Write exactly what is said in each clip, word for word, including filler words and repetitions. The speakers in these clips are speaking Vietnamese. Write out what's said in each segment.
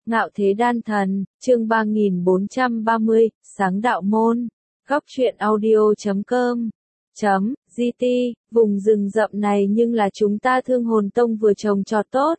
Ngạo thế đan thần, chương ba nghìn bốn trăm ba mươi, sáng đạo môn. Góc truyện audio chấm com chấm gt, vùng rừng rậm này nhưng là chúng ta Thương Hồn Tông vừa trồng trọt tốt.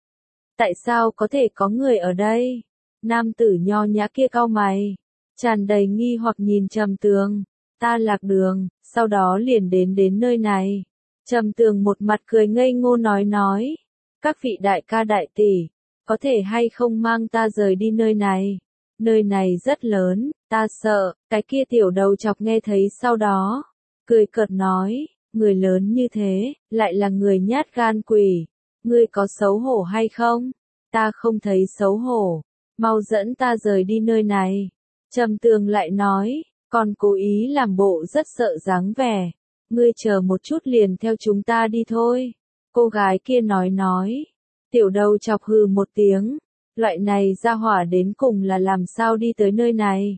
Tại sao có thể có người ở đây? Nam tử nho nhã kia cau mày, tràn đầy nghi hoặc nhìn Trầm Tường. Ta lạc đường, sau đó liền đến đến nơi này. Trầm Tường một mặt cười ngây ngô nói nói, các vị đại ca đại tỷ, có thể hay không mang ta rời đi nơi này? Nơi này rất lớn, ta sợ. Cái kia tiểu đầu chọc nghe thấy sau đó, cười cợt nói, người lớn như thế, lại là người nhát gan quỷ. Ngươi có xấu hổ hay không? Ta không thấy xấu hổ. Mau dẫn ta rời đi nơi này. Trầm Tường lại nói, còn cố ý làm bộ rất sợ dáng vẻ. Ngươi chờ một chút liền theo chúng ta đi thôi. Cô gái kia nói nói. Tiểu đầu chọc hừ một tiếng, loại này ra hỏa đến cùng là làm sao đi tới nơi này.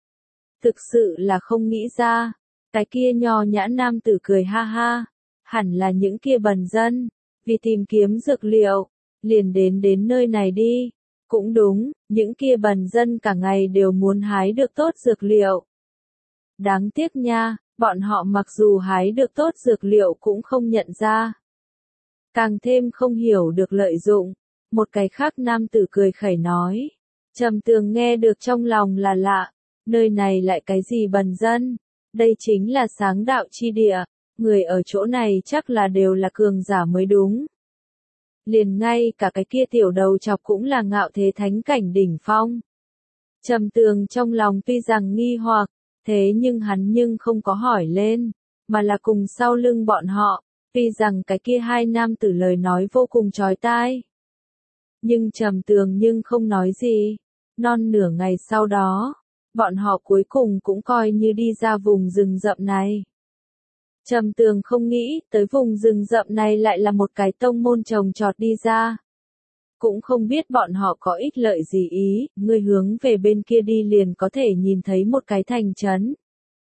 Thực sự là không nghĩ ra. Cái kia nho nhã nam tử cười ha ha, hẳn là những kia bần dân, vì tìm kiếm dược liệu, liền đến đến nơi này đi. Cũng đúng, những kia bần dân cả ngày đều muốn hái được tốt dược liệu. Đáng tiếc nha, bọn họ mặc dù hái được tốt dược liệu cũng không nhận ra. Càng thêm không hiểu được lợi dụng. Một cái khác nam tử cười khẩy nói. Trầm Tường nghe được trong lòng là lạ. Nơi này lại cái gì bần dân? Đây chính là sáng đạo chi địa. Người ở chỗ này chắc là đều là cường giả mới đúng. Liền ngay cả cái kia tiểu đầu chọc cũng là ngạo thế thánh cảnh đỉnh phong. Trầm Tường trong lòng tuy rằng nghi hoặc, thế nhưng hắn nhưng không có hỏi lên, mà là cùng sau lưng bọn họ. Tuy rằng cái kia hai nam tử lời nói vô cùng chói tai, nhưng Trầm Tường nhưng không nói gì. Non nửa ngày sau đó, bọn họ cuối cùng cũng coi như đi ra vùng rừng rậm này. Trầm Tường không nghĩ tới vùng rừng rậm này lại là một cái tông môn trồng trọt đi ra. Cũng không biết bọn họ có ích lợi gì ý, người hướng về bên kia đi liền có thể nhìn thấy một cái thành trấn.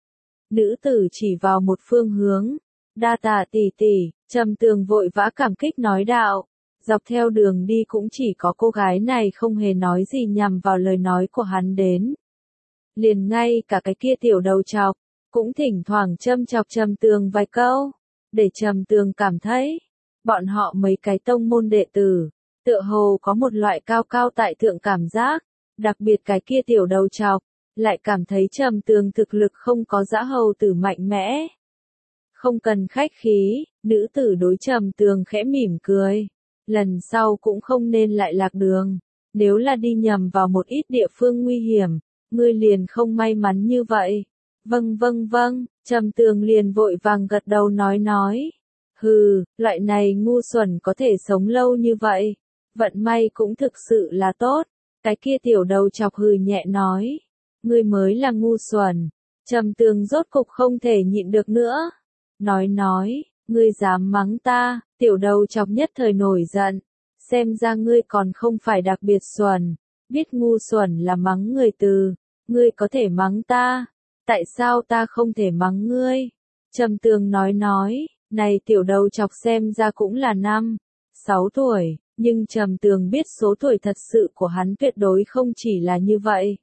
Nữ tử chỉ vào một phương hướng. Đa tạ tỷ tỷ, Trầm Tường vội vã cảm kích nói đạo. Dọc theo đường đi cũng chỉ có cô gái này không hề nói gì nhằm vào lời nói của hắn đến. Liền ngay cả cái kia tiểu đầu chọc, cũng thỉnh thoảng châm chọc Trầm Tường vài câu, để Trầm Tường cảm thấy, bọn họ mấy cái tông môn đệ tử, tựa hồ có một loại cao cao tại thượng cảm giác, đặc biệt cái kia tiểu đầu chọc, lại cảm thấy Trầm Tường thực lực không có dã hầu tử mạnh mẽ. Không cần khách khí, nữ tử đối Trầm Tường khẽ mỉm cười. Lần sau cũng không nên lại lạc đường. Nếu là đi nhầm vào một ít địa phương nguy hiểm, ngươi liền không may mắn như vậy. Vâng vâng vâng, Trầm Tường liền vội vàng gật đầu nói nói. Hừ, loại này ngu xuẩn có thể sống lâu như vậy. Vận may cũng thực sự là tốt. Cái kia tiểu đầu chọc hừ nhẹ nói. Ngươi mới là ngu xuẩn. Trầm Tường rốt cục không thể nhịn được nữa. Nói nói, ngươi dám mắng ta, tiểu đầu chọc nhất thời nổi giận. Xem ra ngươi còn không phải đặc biệt xuẩn. Biết ngu xuẩn là mắng người từ. Ngươi có thể mắng ta. Tại sao ta không thể mắng ngươi? Trầm Tường nói nói, này tiểu đầu chọc xem ra cũng là năm, sáu tuổi, nhưng Trầm Tường biết số tuổi thật sự của hắn tuyệt đối không chỉ là như vậy.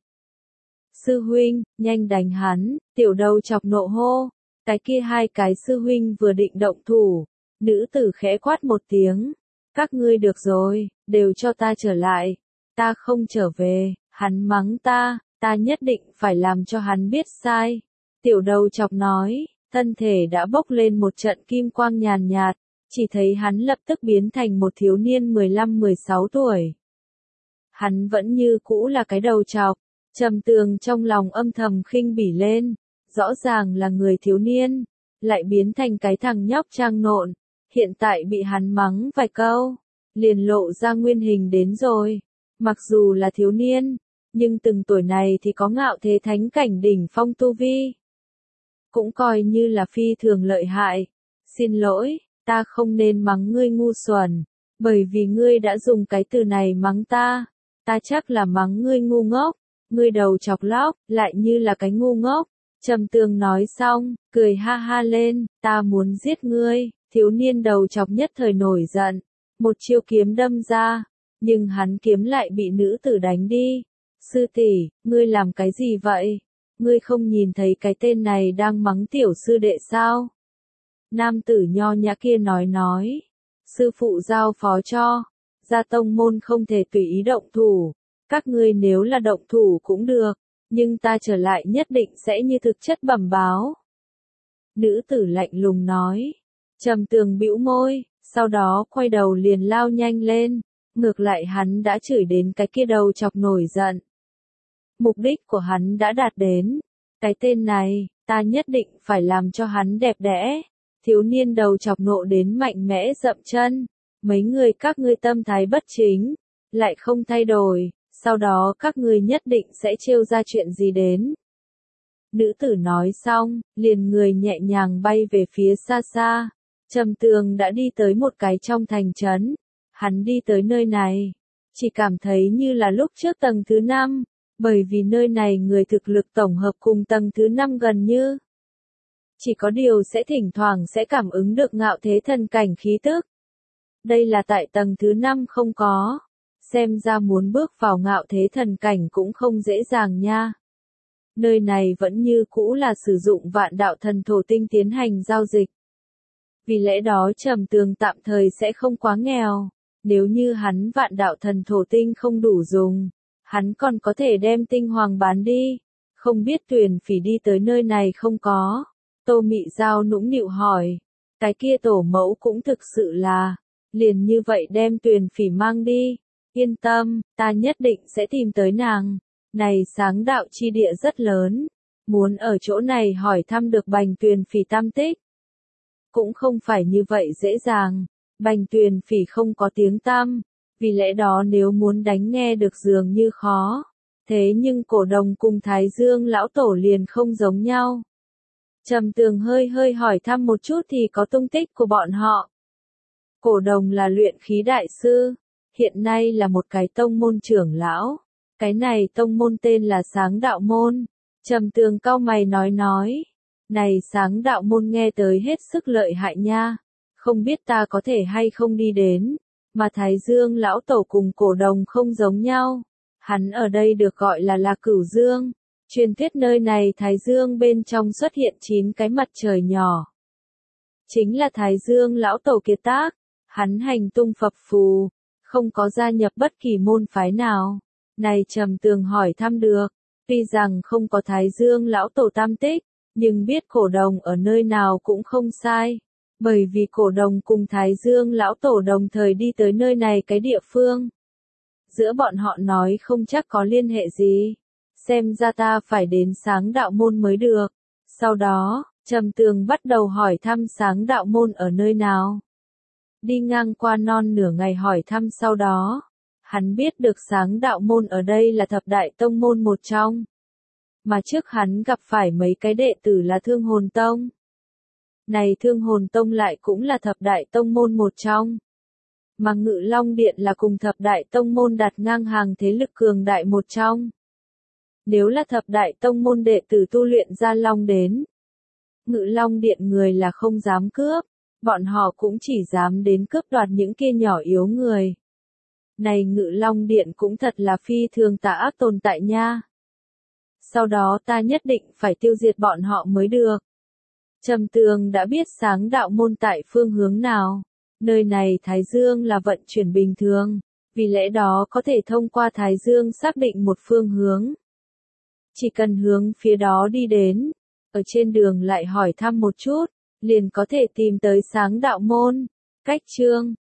Sư huynh, nhanh đánh hắn, tiểu đầu chọc nộ hô. Cái kia hai cái sư huynh vừa định động thủ, nữ tử khẽ quát một tiếng. Các ngươi được rồi, đều cho ta trở lại. Ta không trở về, hắn mắng ta. Ta nhất định phải làm cho hắn biết sai. Tiểu đầu chọc nói, thân thể đã bốc lên một trận kim quang nhàn nhạt, chỉ thấy hắn lập tức biến thành một thiếu niên mười lăm mười sáu tuổi. Hắn vẫn như cũ là cái đầu chọc. Trầm Tường trong lòng âm thầm khinh bỉ lên, rõ ràng là người thiếu niên, lại biến thành cái thằng nhóc trang nộn, hiện tại bị hắn mắng vài câu, liền lộ ra nguyên hình đến rồi. Mặc dù là thiếu niên, nhưng từng tuổi này thì có ngạo thế thánh cảnh đỉnh phong tu vi. Cũng coi như là phi thường lợi hại. Xin lỗi, ta không nên mắng ngươi ngu xuẩn, bởi vì ngươi đã dùng cái từ này mắng ta. Ta chắc là mắng ngươi ngu ngốc, ngươi đầu chọc lóc, lại như là cái ngu ngốc. Trầm Tường nói xong, cười ha ha lên, ta muốn giết ngươi. Thiếu niên đầu chọc nhất thời nổi giận, một chiêu kiếm đâm ra. nhưng hắn kiếm lại bị nữ tử đánh đi. Sư tỷ, ngươi làm cái gì vậy? Ngươi không nhìn thấy cái tên này đang mắng tiểu sư đệ sao? Nam tử nho nhã kia nói nói. Sư phụ giao phó cho. Gia tông môn không thể tùy ý động thủ. Các ngươi nếu là động thủ cũng được. Nhưng ta trở lại nhất định sẽ như thực chất bẩm báo. Nữ tử lạnh lùng nói. Trầm Tường bĩu môi, sau đó quay đầu liền lao nhanh lên. Ngược lại hắn đã chửi đến cái kia đầu chọc nổi giận. Mục đích của hắn đã đạt đến. Cái tên này, ta nhất định phải làm cho hắn đẹp đẽ. Thiếu niên đầu chọc nộ đến mạnh mẽ dậm chân. Mấy người các ngươi tâm thái bất chính, lại không thay đổi, sau đó các ngươi nhất định sẽ trêu ra chuyện gì đến. Nữ tử nói xong, liền người nhẹ nhàng bay về phía xa xa. Trầm Tường đã đi tới một cái trong thành trấn. Hắn đi tới nơi này, chỉ cảm thấy như là lúc trước tầng thứ năm, bởi vì nơi này người thực lực tổng hợp cùng tầng thứ năm gần như. Chỉ có điều sẽ thỉnh thoảng sẽ cảm ứng được ngạo thế thần cảnh khí tức. Đây là tại tầng thứ năm không có. Xem ra muốn bước vào ngạo thế thần cảnh cũng không dễ dàng nha. Nơi này vẫn như cũ là sử dụng vạn đạo thần thổ tinh tiến hành giao dịch. Vì lẽ đó Trầm Tường tạm thời sẽ không quá nghèo. Nếu như hắn vạn đạo thần thổ tinh không đủ dùng, hắn còn có thể đem tinh hoàng bán đi. Không biết Tuyền Phỉ đi tới nơi này không có. Tô Mị Giao nũng nịu hỏi. Cái kia tổ mẫu cũng thực sự là, liền như vậy đem Tuyền Phỉ mang đi. Yên tâm, ta nhất định sẽ tìm tới nàng. Này sáng đạo chi địa rất lớn. Muốn ở chỗ này hỏi thăm được Bành Tuyền Phỉ tam tích. Cũng không phải như vậy dễ dàng. Bành Tuyền Phỉ không có tiếng tăm. Vì lẽ đó nếu muốn đánh nghe được dường như khó. Thế nhưng cổ đồng cùng Thái Dương lão tổ liền không giống nhau. Trầm Tường hơi hơi hỏi thăm một chút thì có tung tích của bọn họ. Cổ đồng là luyện khí đại sư. Hiện nay là một cái tông môn trưởng lão. Cái này tông môn tên là Sáng Đạo Môn. Trầm Tường cau mày nói nói. Này Sáng Đạo Môn nghe tới hết sức lợi hại nha. Không biết ta có thể hay không đi đến. Mà Thái Dương lão tổ cùng cổ đồng không giống nhau. Hắn ở đây được gọi là là Cửu Dương. Truyền thuyết nơi này Thái Dương bên trong xuất hiện chín cái mặt trời nhỏ. Chính là Thái Dương lão tổ kiệt tác. Hắn hành tung phập phù. Không có gia nhập bất kỳ môn phái nào. Này Trầm Tường hỏi thăm được. Tuy rằng không có Thái Dương lão tổ tam tích. Nhưng biết cổ đồng ở nơi nào cũng không sai. Bởi vì cổ đồng cùng Thái Dương lão tổ đồng thời đi tới nơi này cái địa phương. Giữa bọn họ nói không chắc có liên hệ gì. Xem ra ta phải đến Sáng Đạo Môn mới được. Sau đó, Trầm Tường bắt đầu hỏi thăm Sáng Đạo Môn ở nơi nào. Đi ngang qua non nửa ngày hỏi thăm sau đó. Hắn biết được Sáng Đạo Môn ở đây là thập đại tông môn một trong. Mà trước hắn gặp phải mấy cái đệ tử là Thương Hồn Tông. Này Thương Hồn Tông lại cũng là thập đại tông môn một trong. Mà Ngự Long Điện là cùng thập đại tông môn đặt ngang hàng thế lực cường đại một trong. Nếu là thập đại tông môn đệ tử tu luyện ra long đến. Ngự Long Điện người là không dám cướp. Bọn họ cũng chỉ dám đến cướp đoạt những kia nhỏ yếu người. Này Ngự Long Điện cũng thật là phi thường tà ác tồn tại nha. Sau đó ta nhất định phải tiêu diệt bọn họ mới được. Trầm Tường đã biết Sáng Đạo Môn tại phương hướng nào. Nơi này Thái Dương là vận chuyển bình thường. Vì lẽ đó có thể thông qua Thái Dương xác định một phương hướng. Chỉ cần hướng phía đó đi đến. Ở trên đường lại hỏi thăm một chút. Liền có thể tìm tới Sáng Đạo Môn. Cách chương